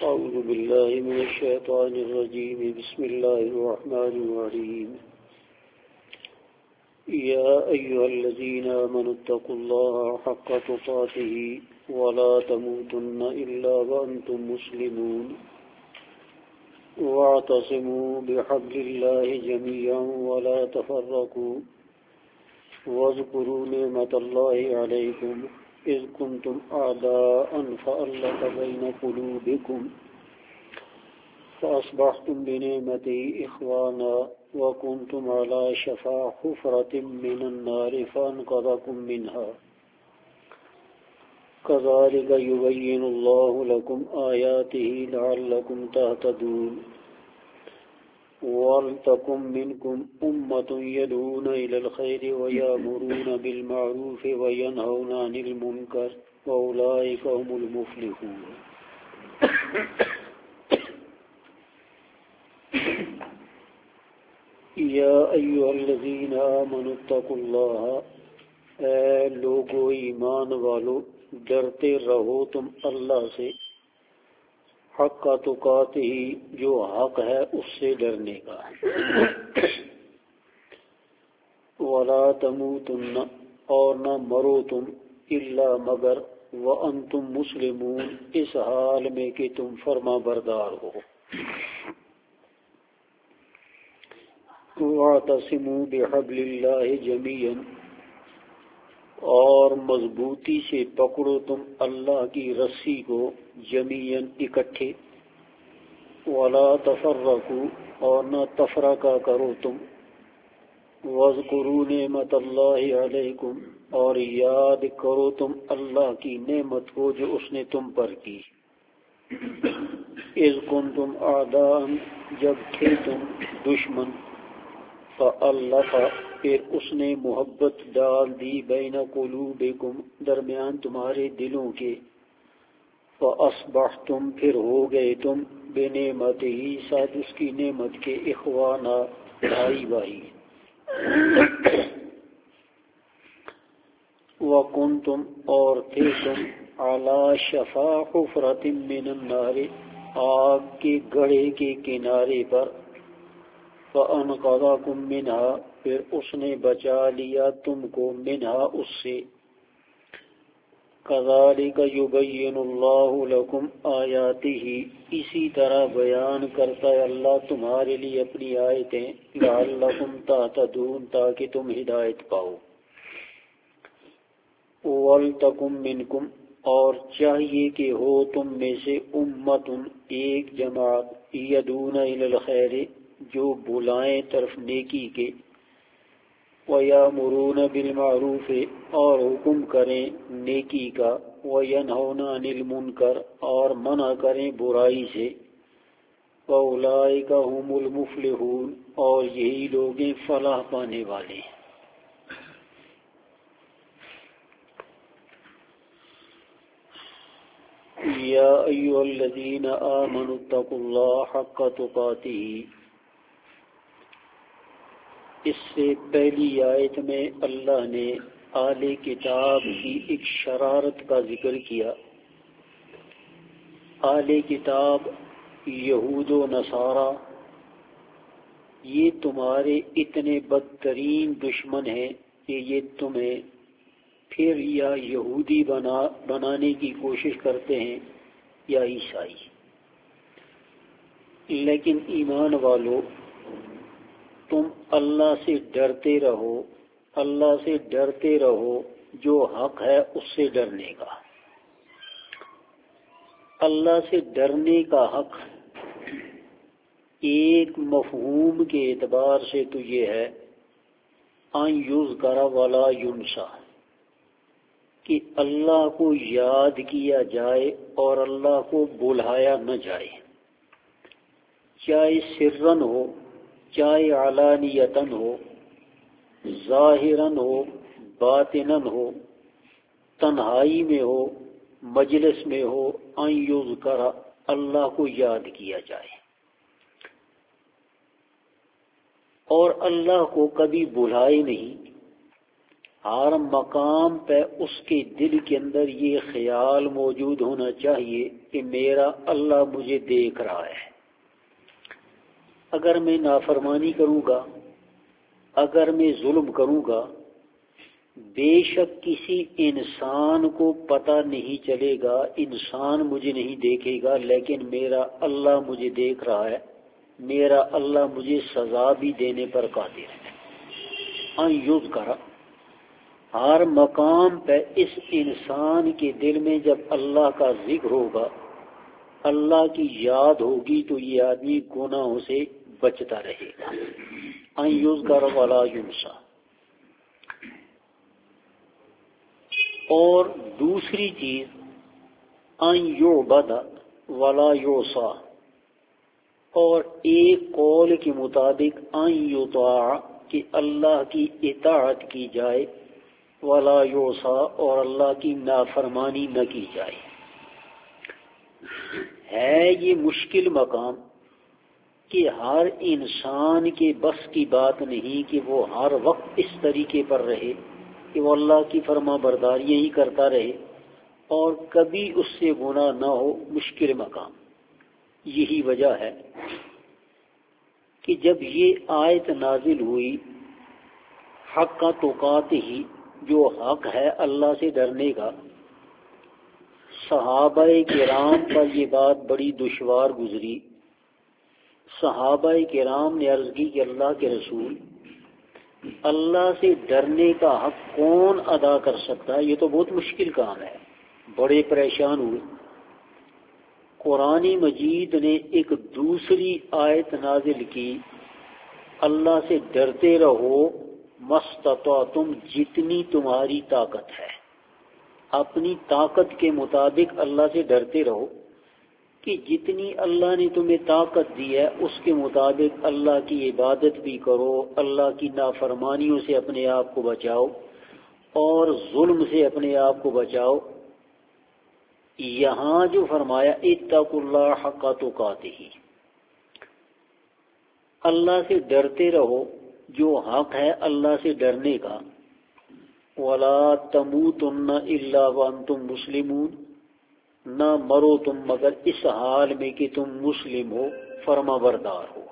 أعوذ بالله من الشيطان الرجيم بسم الله الرحمن الرحيم يا أيها الذين آمنوا اتقوا الله حق تقاته ولا تموتن إلا وأنتم مسلمون واعتصموا بحبل الله جميعا ولا تفرقوا واذكروا نعمة الله عليكم إذ كنتم أعداء فألف بين قلوبكم فأصبحتم بنعمته إخوانا وكنتم على شفا حفرة من النار فأنقذكم منها كذلك يبين الله لكم آياته لعلكم تهتدون وَلْتَكُنْ مِنْكُمْ أُمَّةٌ يَدْعُونَ إِلَى الْخَيْرِ وَيَأْمُرُونَ بِالْمَعْرُوفِ وَيَنْهَوْنَ عَنِ الْمُنْكَرِ وَأُولَئِكَ هُمُ الْمُفْلِحُونَ يَا أَيُّهَا الَّذِينَ آمَنُوا اتَّقُوا اللَّهَ اے لوگو ایمان والو ڈرتے رہو تم اللہ سے حق کا تقاتے ہی جو حق ہے اس سے ڈرنے کا ولا تموتن اور نہ مرو تم الا مگر وانتم مسلمون اس حال میں کہ تم فرما بردار ہو واعتصموا بحبل اللہ جميعا اور مضبوطی سے پکڑو تم اللہ کی رسی کو جمیعاً اکٹھے ولا تفرقوا اور نہ تفرقہ کرو تم واذکروا نعمت اللہ علیکم اور یاد کرو تم اللہ کی نعمت کو جو اس نے تم پر کی اذ کنتم اعداء جب تھے تم دشمن فألف پھر اس نے محبت ڈال دی بین قلوبکم درمیان تمہارے دلوں کے فأصبحتم پھر ہو گئے تم بنعمتہ ساتھ اس کی نعمت کے اخوانا بھائی بھائی وکنتم اور تھے تم علی شفا حفرۃ من النار آگ کے گڑھے کے کنارے پر فَأَنْقَذَكُم مِّنْهَا پھر اس نے بچا لیا تم کو منہا اس سے كَذَلِكَ يُبَيِّنُ اللَّهُ لَكُمْ آيَاتِهِ اسی طرح بیان کرتا ہے اللہ تمہارے لیے اپنی آیتیں لَعَلَّكُمْ تَهْتَدُونَ تاکہ تم ہدایت پاؤ وَلْتَكُن مِّنْكُمْ اور چاہیے کہ ہو تم میں سے امت ایک جماعت یدعون الی الخیر جو بلائیں طرف نیکی کے وَيَأْمُرُونَ بِالْمَعْرُوفِ اور حکم کریں نیکی کا وَيَنْهَوْنَ عَنِ الْمُنْكَرِ اور منع کریں برائی سے وَأُولَئِكَ هُمُ الْمُفْلِحُونَ اور یہی لوگ فلاح پانے والے ہیں یا ایھا الذین آمنوا اتقوا اللہ حق تقاتہ اس سے پہلی آیت میں اللہ نے اہل کتاب کی ایک شرارت کا ذکر کیا اہل کتاب یہود و نصارہ یہ تمہارے اتنے بدترین دشمن ہیں کہ یہ تمہیں پھر یا یہودی بنانے کی کوشش کرتے ہیں یا عیسائی لیکن ایمان والو تم اللہ سے ڈرتے رہو جو حق ہے اس سے ڈرنے کا اللہ سے ڈرنے کا حق ایک مفہوم کے اعتبار سے تو یہ ہے ان یذکر ولا ینسیٰ کہ اللہ کو یاد کیا جائے اور اللہ کو بلایا نہ جائے چاہے سرن ہو چاہے علانیتاً ہو ظاہراً ہو باطناً ہو تنہائی میں ہو مجلس میں ہو ان یذکر اللہ کو یاد کیا جائے اور اللہ کو کبھی بلائے نہیں ہر مقام پہ اس کے دل کے اندر یہ خیال موجود ہونا چاہیے کہ میرا اللہ مجھے دیکھ رہا ہے. اگر میں نافرمانی کروں گا، اگر میں ظلم کروں گا، بے شک کسی انسان کو پتہ نہیں چلے گا، انسان مجھے نہیں دیکھے گا، لیکن میرا اللہ مجھے دیکھ رہا ہے، میرا اللہ مجھے سزا بھی دینے پر قادر ہے. یذکر، ہر مقام پہ اس انسان کے دل میں جب اللہ کا ذکر ہوگا، اللہ کی یاد ہوگی، تو یہ آدمی گناہوں سے بچتا رہے گا. یذکر ولا ینسیٰ. اور دوسری چیز یعبد ولا یعصی، اور ایک قول کے مطابق یطاع، کہ اللہ کی اطاعت کی جائے، ولا یعصی، اور اللہ کی نافرمانی نہ کی جائے. ہے یہ مشکل مقام کہ ہر انسان کے بس کی بات نہیں کہ وہ ہر وقت اس طریقے پر رہے کہ وہ اللہ کی فرما برداریاں ہی کرتا رہے اور کبھی اس سے گناہ نہ ہو. مشکل مقام. یہی وجہ ہے کہ جب یہ آیت نازل ہوئی، حق تقاتہ ہی، جو حق ہے اللہ سے ڈرنے کا، صحابہ کرام پر یہ بات بڑی دشوار گزری. صحابہ کرام نے عرض کی کہ اللہ کے رسول، اللہ سے ڈرنے کا حق کون ادا کر سکتا ہے؟ یہ تو بہت مشکل کام ہے. بڑے پریشان ہوئے. قرآن مجید نے ایک دوسری آیت نازل کی، اللہ سے ڈرتے رہو مستطعتم، جتنی تمہاری طاقت ہے. اپنی طاقت کے مطابق اللہ سے ڈرتے رہو کہ جتنی اللہ نے تمہیں طاقت دی ہے اس کے مطابق اللہ کی عبادت بھی کرو، اللہ کی نافرمانیوں سے اپنے آپ کو بچاؤ اور ظلم سے اپنے آپ کو بچاؤ. یہاں جو فرمایا اتقوا اللہ حق تقاتہ، اللہ سے ڈرتے رہو جو حق ہے اللہ سے ڈرنے کا. ولا تموتن الا وانتم مسلمون، نہ مرو تم مگر اس حال میں کہ تم مسلم ہو، فرما بردار ہو.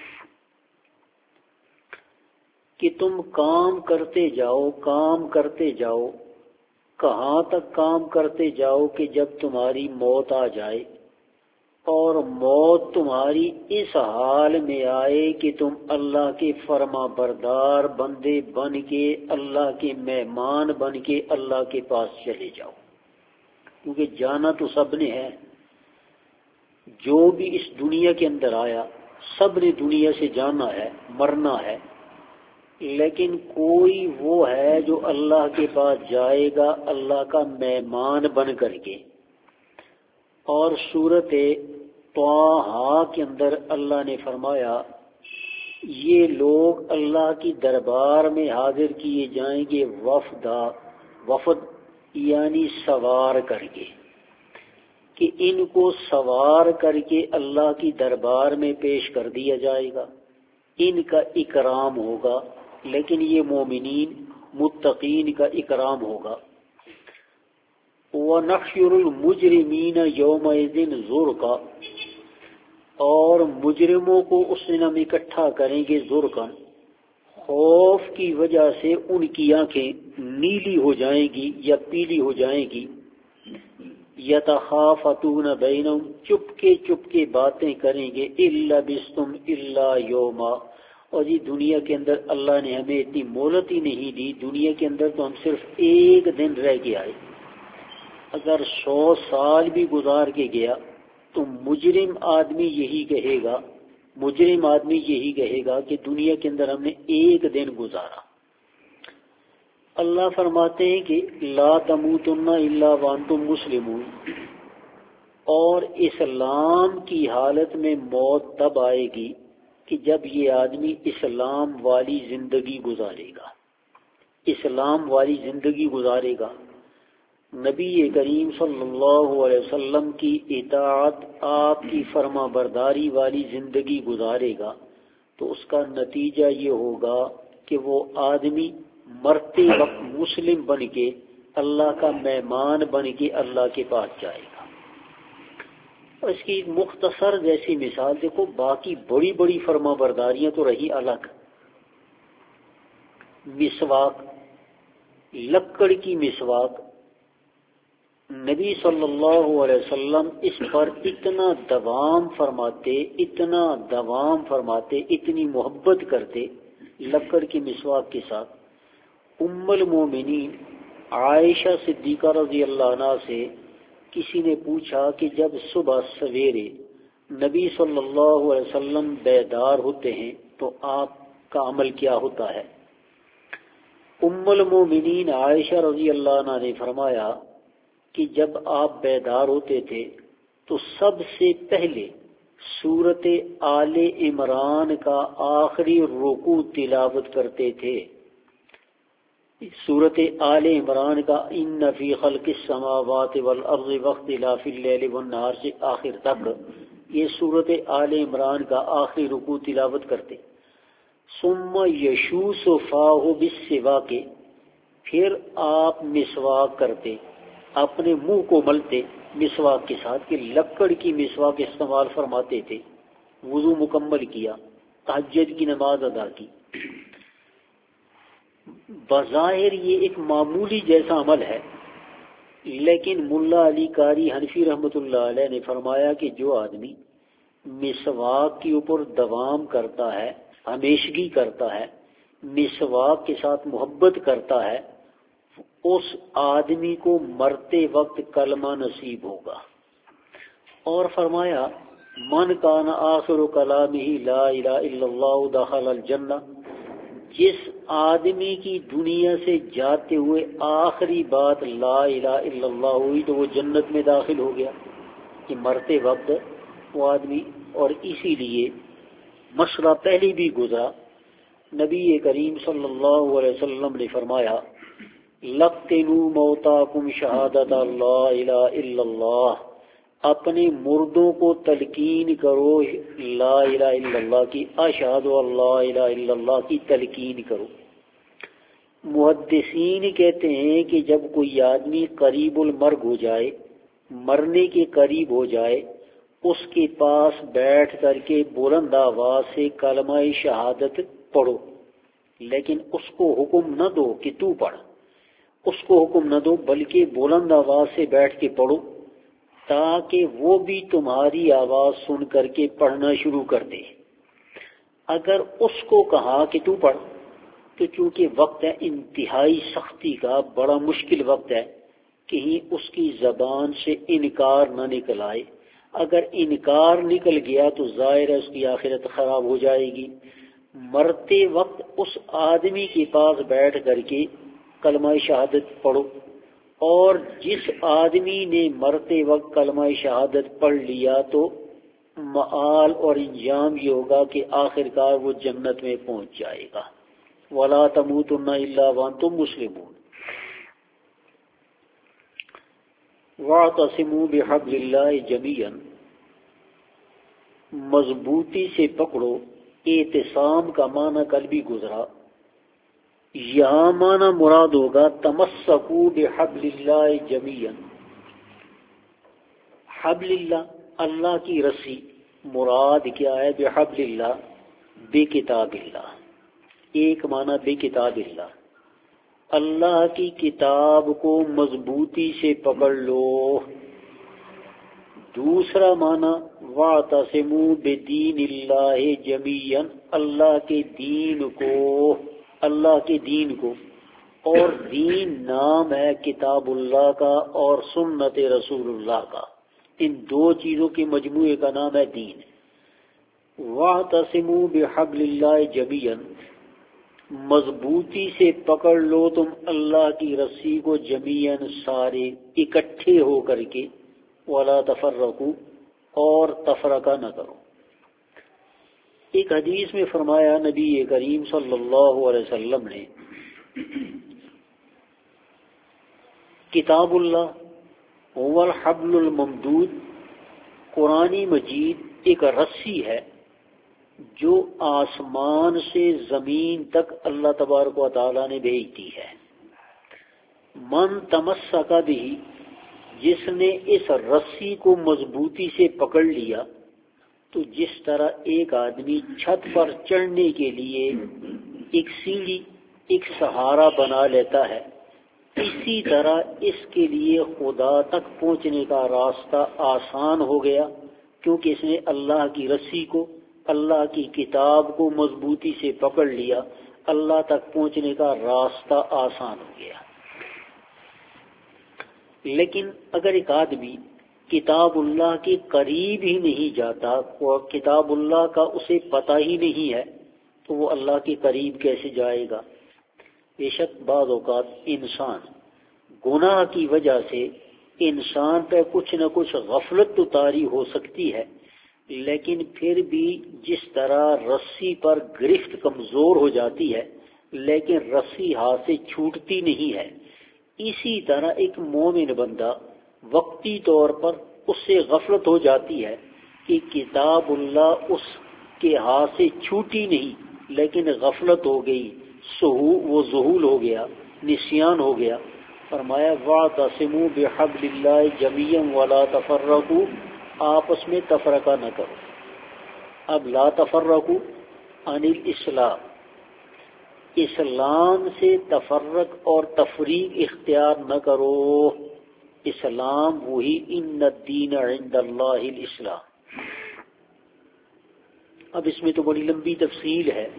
کہ تم کام کرتے جاؤ، کام کرتے جاؤ. کہاں تک کام کرتے جاؤ؟ کہ جب تمہاری موت آ جائے، اور موت تمہاری اس حال میں آئے کہ تم اللہ کے فرما بردار بندے بن کے، اللہ کے مہمان بن کے اللہ کے پاس چلے جاؤ. کیونکہ جانا تو سب نے ہے. جو بھی اس دنیا کے اندر آیا سب نے دنیا سے جانا ہے، مرنا ہے. لیکن کوئی وہ ہے جو اللہ کے پاس جائے گا اللہ کا مہمان بن کر کے. اور سورۃ طٰہٰ کے اندر اللہ نے فرمایا یہ لوگ اللہ کی دربار میں حاضر کیے جائیں گے وفد یعنی سوار کر کے، کہ ان کو سوار کر کے اللہ کی دربار میں پیش کر دیا جائے گا، ان کا اکرام ہوگا. لیکن یہ مومنین متقین کا اکرام ہوگا. وَنَحْشُرُ الْمُجْرِمِينَ يَوْمَئِذٍ زُرْقًا، اور مجرموں کو اس دن ہم اکٹھا کریں گے زرقاً، خوف کی وجہ سے ان کی آنکھیں نیلی ہو جائیں گی یا پیلی ہو جائیں گی. یتخافتون بینہم، چپ کے باتیں کریں گے. الا بستم الا یوما، اور جی دنیا کے اندر اللہ نے ہمیں اتنی مہلت ہی نہیں دی. دنیا کے اندر تو ہم صرف ایک دن رہ کے آئے. اگر 100 سال بھی گزار کے گیا تو مجرم آدمی یہی کہے گا کہ دنیا کے اندر ہم نے ایک دن گزارا. اللہ فرماتے ہیں کہ لا تموتن الا وانتم مسلمون، اور اسلام کی حالت میں موت تب آئے گی کہ جب یہ آدمی اسلام والی زندگی گزارے گا. اسلام والی زندگی گزارے گا، نبی کریم صلی اللہ علیہ وسلم کی اطاعت، آپ کی فرما برداری والی زندگی گزارے گا، تو اس کا نتیجہ یہ ہوگا کہ وہ آدمی مرتے وقت مسلم بن کے اللہ کا مہمان بن کے اللہ کے پاس جائے گا۔ اور اس کی ایک مختصر جیسی مثال دیکھو، باقی بڑی بڑی فرما برداریاں تو رہی الگ، مسواک، لکڑ کی مسواک، نبی صلی اللہ علیہ وسلم اس پر اتنا دوام فرماتے، اتنی محبت کرتے لکڑ کی مسواک کے ساتھ۔ ام المومنین عائشہ صدیقہ رضی اللہ عنہ سے کسی نے پوچھا کہ جب صبح سویرے نبی صلی اللہ علیہ وسلم بیدار ہوتے ہیں تو آپ کا عمل کیا ہوتا ہے؟ ام المومنین عائشہ رضی اللہ عنہ نے فرمایا کہ جب آپ بیدار ہوتے تھے تو سب سے پہلے سورت آل عمران کا آخری رکوع تلاوت کرتے تھے۔ سورت آل عمران کا ان فی خلق السماوات والارض واختلاف اللیل والنہار سے آخر تک یہ سورت آل عمران کا آخری رکوع تلاوت کرتے۔ ثم یشوس فاہ بالسواک، پھر آپ مسواک کرتے، اپنے منہ کو ملتے مسواک کے ساتھ، کہ لکڑ کی مسواک استعمال فرماتے تھے۔ وضو مکمل کیا، تہجد کی نماز ادا کی۔ بظاہر یہ ایک معمولی جیسا عمل ہے، لیکن ملا علی قاری حنفی رحمۃ اللہ علیہ نے فرمایا کہ جو آدمی مسواک کے اوپر دوام کرتا ہے، ہمیشگی کرتا ہے، مسواک کے ساتھ محبت کرتا ہے، اس آدمی کو مرتے وقت کلمہ نصیب ہوگا۔ اور فرمایا من کان آخر کلامہ لا الہ الا اللہ دخل الجنہ، جس آدمی کی دنیا سے جاتے ہوئے آخری بات لا الہ الا اللہ ہوئی تو وہ جنت میں داخل ہو گیا، کہ مرتے وقت وہ آدمی۔ اور اسی لیے مسئلہ پہلے بھی گزرا، نبی کریم صلی اللہ علیہ وسلم نے فرمایا لقنوا موتاکم شہادت لا الہ الا اللہ، اپنے مردوں کو تلقین کرو لا الہ الا اللہ کی، اشہد اللہ الہ الا اللہ کی تلقین کرو۔ محدثین کہتے ہیں کہ جب کوئی آدمی قریب المرگ ہو جائے، مرنے کے قریب ہو جائے، اس کے پاس بیٹھ کر کے بلند آواز سے کلمہ شہادت پڑھو، لیکن اس کو حکم نہ دو کہ تو پڑھ، اس کو حکم نہ دو بلکہ بلند آواز سے بیٹھ کے پڑھو، تاکہ وہ بھی تمہاری آواز سن کر کے پڑھنا شروع کر دے۔ اگر اس کو کہا کہ تو پڑھ، تو چونکہ وقت ہے انتہائی سختی کا، بڑا مشکل وقت ہے، کہیں اس کی زبان سے انکار نہ نکل آئے۔ اگر انکار نکل گیا تو ظاہر ہے اس کی آخرت خراب ہو جائے گی۔ مرتے وقت اس آدمی کے پاس بیٹھ کر کے کلمہ شہادت پڑھو، اور جس آدمی نے مرتے وقت کلمہ شہادت پڑھ لیا تو معال اور انجام یہ ہوگا کہ آخر کار وہ جنت میں پہنچ جائے گا۔ وَلَا تَمُوتُنَّ إِلَّا وَأَنْتُمْ مُسْلِمُونَ وَاعْتَصِمُوا بِحَبْلِ اللَّهِ جَمِيعًا، مضبوطی سے پکڑو۔ اعتصام کا معنی کل بھی گزرا، یہاں معنی مراد ہوگا تمسکوا بحبل اللہ جمیعا۔ حبل اللہ، اللہ کی رسی، مراد کیا ہے؟ بحبل اللہ، بے کتاب اللہ۔ ایک معنی بے کتاب اللہ، اللہ کی کتاب کو مضبوطی سے پکڑ لو۔ دوسرا معنی واعتصموا بدین اللہ جمیعا، اللہ کے دین کو، اللہ کے دین کو، اور دین نام ہے کتاب اللہ کا اور سنت رسول اللہ کا، ان دو چیزوں کے مجموعے کا نام ہے دین۔ واعتصموا بحبل اللہ جمیعا، مضبوطی سے پکڑ لو تم اللہ کی رسی کو، جمیعاً سارے اکٹھے ہو کر کے، ولا تفرقوا، اور تفرقہ نہ کرو۔ ایک حدیث میں فرمایا نبی کریم صلی اللہ علیہ وسلم نے، کتاب اللہ هو الحبل الممدود، قرآن مجید ایک رسی ہے جو آسمان سے زمین تک اللہ تبارک و تعالیٰ نے بھیج دی ہے. من تمسک بھی، جس نے اس رسی کو مضبوطی سے پکڑ لیا، تو جس طرح ایک آدمی چھت پر چڑھنے کے لیے ایک سیڑھی، ایک سہارا بنا لیتا ہے، اسی طرح اس کے لیے خدا تک پہنچنے کا راستہ آسان ہو گیا، کیونکہ اس نے اللہ کی رسی کو، اللہ کی کتاب کو مضبوطی سے پکڑ لیا. اللہ تک پہنچنے کا راستہ آسان ہو گیا. لیکن اگر ایک آدمی کتاب اللہ کے قریب ہی نہیں جاتا اور کتاب اللہ کا اسے پتہ ہی نہیں ہے، تو وہ اللہ کے قریب کیسے جائے گا؟ بے شک بعض اوقات انسان گناہ کی وجہ سے انسان پہ کچھ نہ کچھ غفلت تو طاری ہو سکتی ہے، لیکن پھر بھی جس طرح رسی پر گرفت کمزور ہو جاتی ہے لیکن رسی ہاتھ سے چھوٹتی نہیں ہے، اسی طرح ایک مومن بندہ وقتی طور پر اس سے غفلت ہو جاتی ہے کہ کتاب اللہ اس کے ہاتھ سے چھوٹی نہیں، لیکن غفلت ہو گئی، وہ ذہول ہو گیا، نسیان ہو گیا. فرمایا وَاعْتَصِمُوا بِحَبْلِ اللَّهِ جَمِيعًا وَلَا تَفَرَّقُوا، آپس میں تفرقہ نہ کرو. اب لا تفرقوا عن الاسلام، اسلام سے تفرق اور تفریق اختیار نہ کرو. اسلام وہی، ان الدین عند اللہ الاسلام. اب اس میں تو بڑی لمبی تفصیل ہے.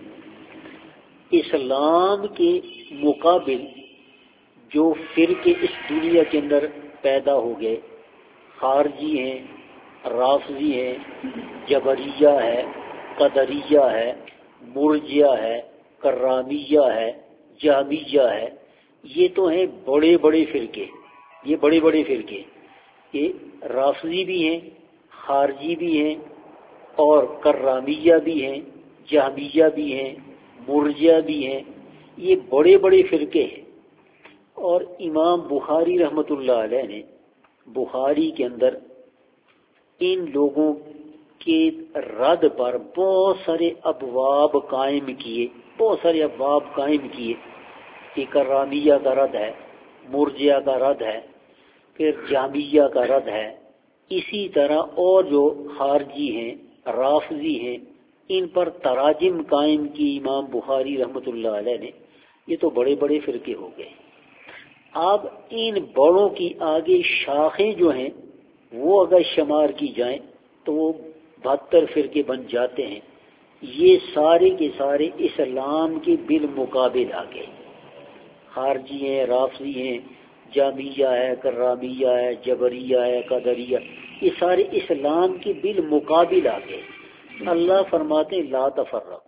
اسلام کے مقابل جو فرقے اس دنیا کے اندر پیدا ہو گئے، خارجی ہیں، رافضی ہیں، جبریہ ہے، قدریہ ہے، مرجیہ ہے، کرامیہ ہے، جہمیہ ہے، یہ تو ہیں بڑے بڑے فرقے. یہ بڑے بڑے فرقے، یہ رافضی بھی ہیں، خارجی بھی ہیں، اور کرامیہ بھی ہیں، جہمیہ بھی ہیں، مرجیہ بھی ہیں. یہ بڑے بڑے فرقے ہیں. اور امام بخاری رحمۃ اللہ علیہ نے بخاری کے اندر ان لوگوں کے رد پر بہت سارے ابواب قائم کیے، بہت سارے ابواب قائم کیے. کہ کرامیہ کا رد ہے، مرجیہ کا رد ہے، پھر جہمیہ کا رد ہے. اسی طرح اور جو خارجی ہیں، رافضی ہیں، ان پر تراجم قائم کی امام بخاری رحمۃ اللہ علیہ نے. یہ تو بڑے بڑے فرقے ہو گئے. اب ان بڑوں کی آگے شاخیں جو ہیں وہ اگر شمار کی جائیں تو وہ 72 فرقے بن جاتے ہیں. یہ سارے کے سارے اسلام کے بالمقابل آ گئے. خارجی ہیں، رافضی ہیں، جامیہ ہے، کرامیہ ہے، جبریہ ہے، قدریہ، یہ سارے اسلام کے بالمقابل آ گئے. اللہ فرماتے ہیں لا تفرقوا،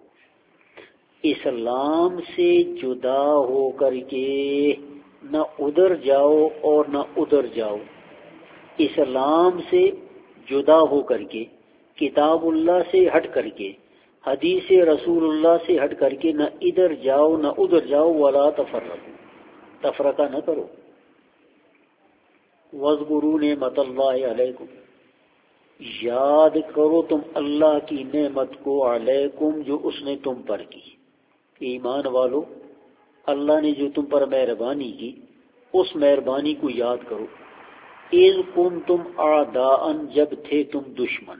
اسلام سے جدا ہو کر کے نہ ادھر جاؤ اور نہ ادھر جاؤ. اسلام سے جدا ہو کر کے، کتاب اللہ سے ہٹ کر کے، حدیث رسول اللہ سے ہٹ کر کے نہ ادھر جاؤ نہ ادھر جاؤ. ولا تفرقوا، تفرقہ نہ کرو. واذکروا نعمت اللہ علیکم، یاد کرو تم اللہ کی نعمت کو، علیکم جو اس نے تم پر کی. ایمان والو، اللہ نے جو تم پر مہربانی کی اس مہربانی کو یاد کرو. اذ کنتم اعداء، جب تھے تم دشمن.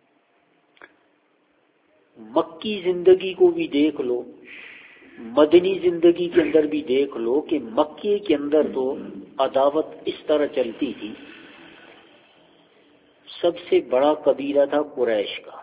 مکی زندگی کو بھی دیکھ لو، مدنی زندگی کے اندر بھی دیکھ لو کہ مکے کے اندر تو عداوت اس طرح چلتی تھی. سب سے بڑا قبیلہ تھا قریش کا.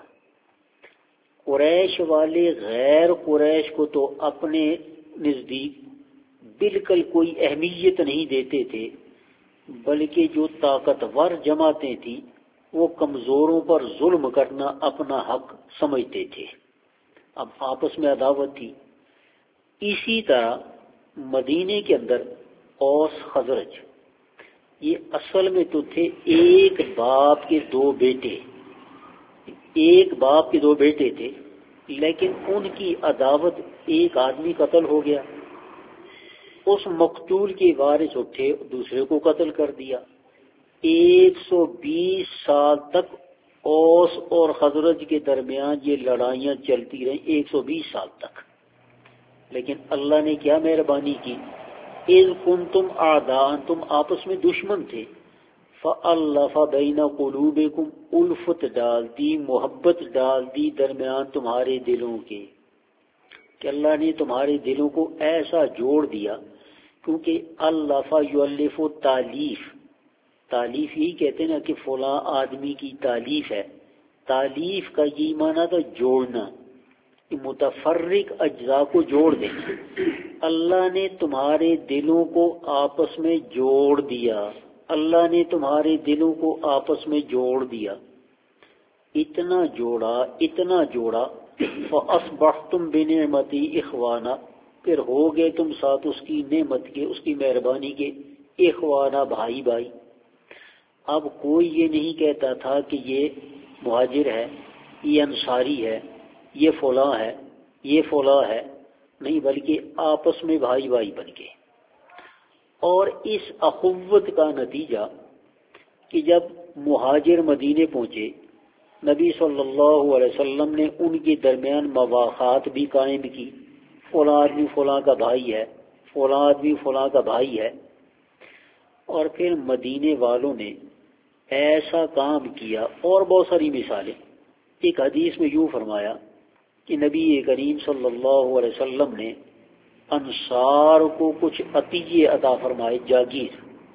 قریش والے غیر قریش کو تو اپنے نزدیک بالکل کوئی اہمیت نہیں دیتے تھے، بلکہ جو طاقتور جماعتیں تھیں وہ کمزوروں پر ظلم کرنا اپنا حق سمجھتے تھے. اب آپس میں عداوت تھی. اسی طرح مدینے کے اندر اوس خزرج، یہ اصل میں تو تھے ایک باپ کے دو بیٹے، ایک باپ کے دو بیٹے تھے، لیکن ان کی عداوت، ایک آدمی قتل ہو گیا، اس مقتول کے وارث اٹھے دوسرے کو قتل کر دیا. 120 سال تک اوس اور خزرج کے درمیان یہ لڑائیاں چلتی رہیں 120 سال تک، لیکن اللہ نے کیا مہربانی کی، اذ کنتم اعداء، تم آپس میں دشمن تھے، فألف بین قلوبکم، الفت ڈال دی، محبت ڈال دی درمیان تمہارے دلوں کے، کہ اللہ نے تمہارے دلوں کو ایسا جوڑ دیا، کیونکہ الف یؤلف تالیف، تالیف یہی کہتے ہیں نا کہ فلاں آدمی کی تالیف ہے، تالیف کا یہ معنی تھا جوڑنا، متفرق اجزاء کو جوڑ دینا۔ اللہ نے تمہارے دلوں کو آپس میں جوڑ دیا، اللہ نے تمہارے دلوں کو آپس میں جوڑ دیا، اتنا جوڑا فَأَصْبَحْتُمْ بِنِعْمَتِي إِخْوَانًا، پھر ہو گئے تم ساتھ اس کی نعمت کے، اس کی مہربانی کے، اخوانا، بھائی بھائی۔ اب کوئی یہ نہیں کہتا تھا کہ یہ مہاجر ہے، یہ انصاری ہے، یہ فلاں ہے، یہ فلاں ہے، نہیں، بلکہ آپس میں بھائی بھائی بن گئے۔ اور اس اخوت کا نتیجہ کہ جب مہاجر مدینے پہنچے، نبی صلی اللہ علیہ وسلم نے ان کے درمیان مواخات بھی قائم کی، فلاں آدمی فلاں کا بھائی ہے، فلاں آدمی فلاں کا بھائی ہے۔ اور پھر مدینے والوں نے ایسا کام کیا، اور بہت ساری مثالیں۔ ایک حدیث میں یوں فرمایا کہ نبی کریم صلی اللہ علیہ وسلم نے انصار کو کچھ عطیے عطا فرمائے، جاگیر۔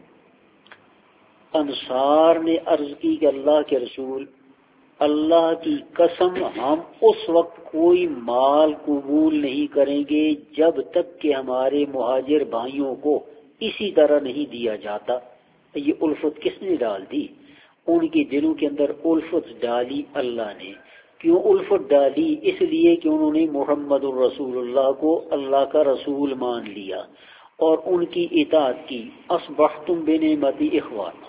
انصار نے عرض کی کہ اللہ کے رسول، اللہ کی قسم ہم اس وقت کوئی مال قبول نہیں کریں گے جب تک کہ ہمارے مہاجر بھائیوں کو اسی طرح نہیں دیا جاتا۔ یہ الفت کس نے ڈال دی؟ ان کے دلوں کے اندر الفت ڈالی اللہ نے۔ کیوں الفت ڈالی؟ اس لیے کہ انہوں نے محمد الرسول اللہ کو اللہ کا رسول مان لیا اور ان کی اطاعت کی۔ اصبحتم بنعمتی اخوانا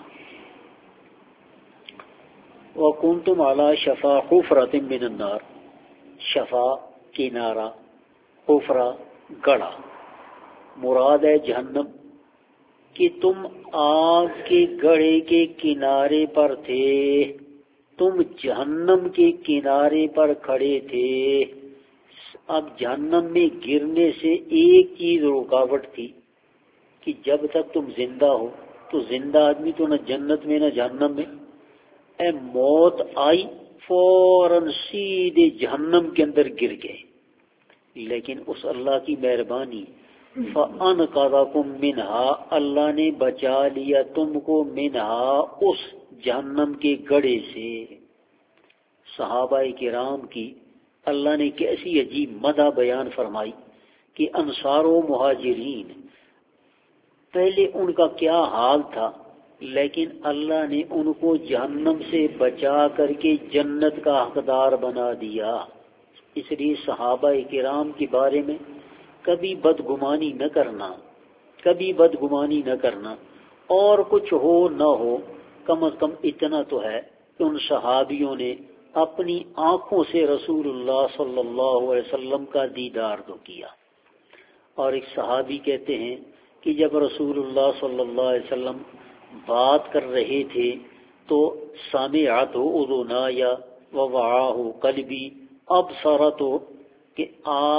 وکنتم علی شفا حفرۃ من النار، شفا کنارہ، حفرہ گڑھا، مراد ہے جہنم، کہ تم آگ کے گڑھے کے کنارے پر تھے، تم جہنم کے کنارے پر کھڑے تھے۔ اب جہنم میں گرنے سے ایک چیز رکاوٹ تھی کہ جب تک تم زندہ ہو تو زندہ آدمی تو نہ جنت میں نہ جہنم میں، اے موت آئی فوراً سیدھے جہنم کے اندر گر گئے۔ لیکن اس اللہ کی مہربانی، فَأَنْقَذَكُم مِّنْهَا، اللہ نے بچا لیا تم کو، منہا، اس جہنم کے گڑھے سے۔ صحابہ کرام کی اللہ نے کیسی عجیب مدح بیان فرمائی کہ انصار و مہاجرین، پہلے ان کا کیا حال تھا، لیکن اللہ نے ان کو جہنم سے بچا کر کے جنت کا حقدار بنا دیا۔ اس لیے صحابہ کرام کے بارے میں کبھی بدگمانی نہ کرنا، کبھی بدگمانی نہ کرنا، اور کچھ ہو نہ ہو، کم از کم اتنا تو ہے کہ ان صحابیوں نے اپنی آنکھوں سے رسول اللہ صلی اللہ علیہ وسلم کا دیدار تو کیا۔ اور ایک صحابی کہتے ہیں کہ جب رسول اللہ صلی اللہ علیہ وسلم بات کر رہے تھے تو سامعت اذنایا ووعاہ قلبی، ابصرت، کہ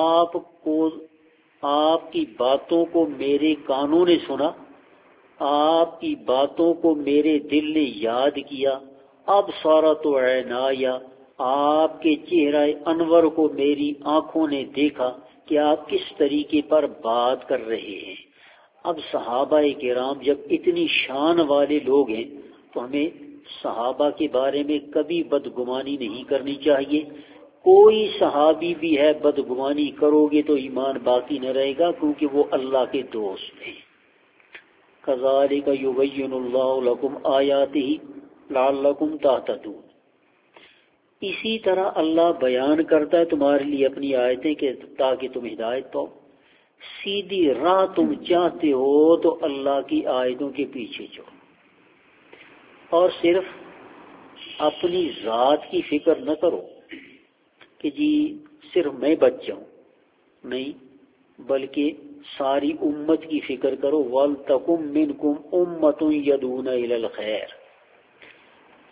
آپ کی باتوں کو میرے کانوں نے سنا، آپ کی باتوں کو میرے دل نے یاد کیا، ابصرت عینایا، آپ کے چہرہ انور کو میری آنکھوں نے دیکھا کہ آپ کس طریقے پر بات کر رہے ہیں۔ اب صحابہ کرام جب اتنی شان والے لوگ ہیں تو ہمیں صحابہ کے بارے میں کبھی بدگمانی نہیں کرنی چاہیے۔ کوئی صحابی بھی ہے بدگمانی کرو گے تو ایمان باقی نہ رہے گا، کیونکہ وہ اللہ کے دوست ہیں۔ کذالک یبین اللہ لکم آیاتہ لعلکم تہتدون، اسی طرح اللہ بیان کرتا ہے تمہارے لیے اپنی آیتیں کہ تاکہ تم ہدایت پاؤ۔ سیدھی راہ تم چاہتے ہو تو اللہ کی آیتوں کے پیچھے چلو، اور صرف اپنی ذات کی فکر نہ کرو کہ جی صرف میں بچ جاؤں، نہیں، بلکہ ساری امت کی فکر کرو۔ وَلْتَكُمْ مِنْكُمْ أُمَّةٌ يَدْعُونَ إِلَى الْخَيْرِ،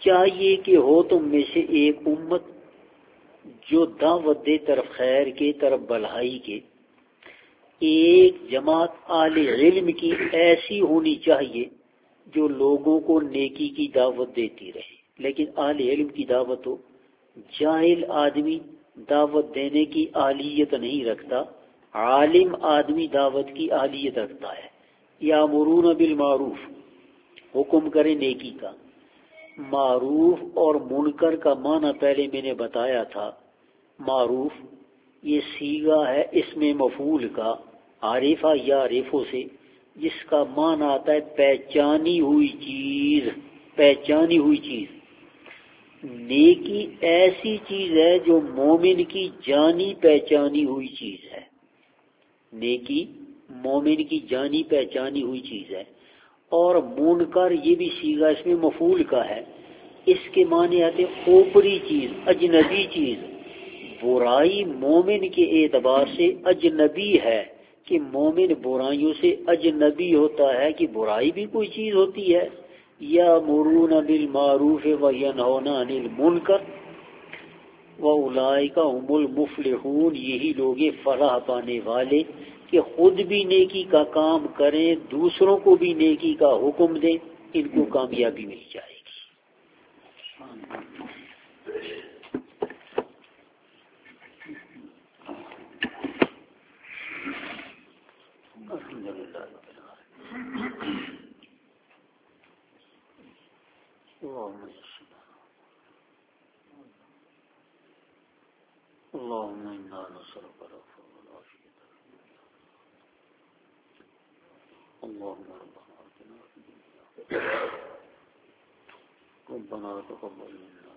چاہیے کہ ہو تم میں سے ایک امت جو دعوت دے طرف خیر کے، طرف بھلائی کے، ایک جماعت اہل علم کی ایسی ہونی چاہیے جو لوگوں کو نیکی کی دعوت دیتی رہے، لیکن اہل علم کی دعوت ہو۔ جاہل آدمی دعوت دینے کی اہلیت نہیں رکھتا، عالم آدمی دعوت کی اہلیت رکھتا ہے۔ یامرون بالمعروف، حکم کرے نیکی کا۔ معروف اور منکر کا معنی پہلے میں نے بتایا تھا۔ معروف یہ صیغہ ہے اسم مفعول کا، عارفہ یا عارفوں سے، جس کا معنی آتا ہے پہچانی ہوئی چیز، پہچانی ہوئی چیز۔ نیکی ایسی چیز ہے جو مومن کی جانی پہچانی ہوئی چیز ہے۔ نیکی مومن کی جانی پہچانی ہوئی چیز ہے۔ اور منکر یہ بھی صیغہ اس میں مفعول کا ہے، اس کے معنی آتے اوپری چیز، اجنبی چیز۔ برائی مومن کے اعتبار سے اجنبی ہے کہ مومن برائیوں سے اجنبی ہوتا ہے کہ برائی بھی کوئی چیز ہوتی ہے۔ یامرون بالمعروف وینہون عن المنکر واولئک هم المفلحون، یہی لوگ فلاح پانے والے کہ خود بھی نیکی کا کام کریں، دوسروں کو بھی نیکی کا حکم دیں، ان کو کامیابی مل جائے گی۔ اللهم إنا نسألك العفو والعافية، اللهم ربنا آتنا في الدنيا، ربنا تقبل منا،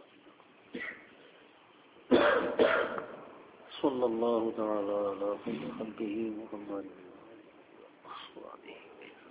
صلى الله تعالى على خير خلقه محمد وآله وصحبه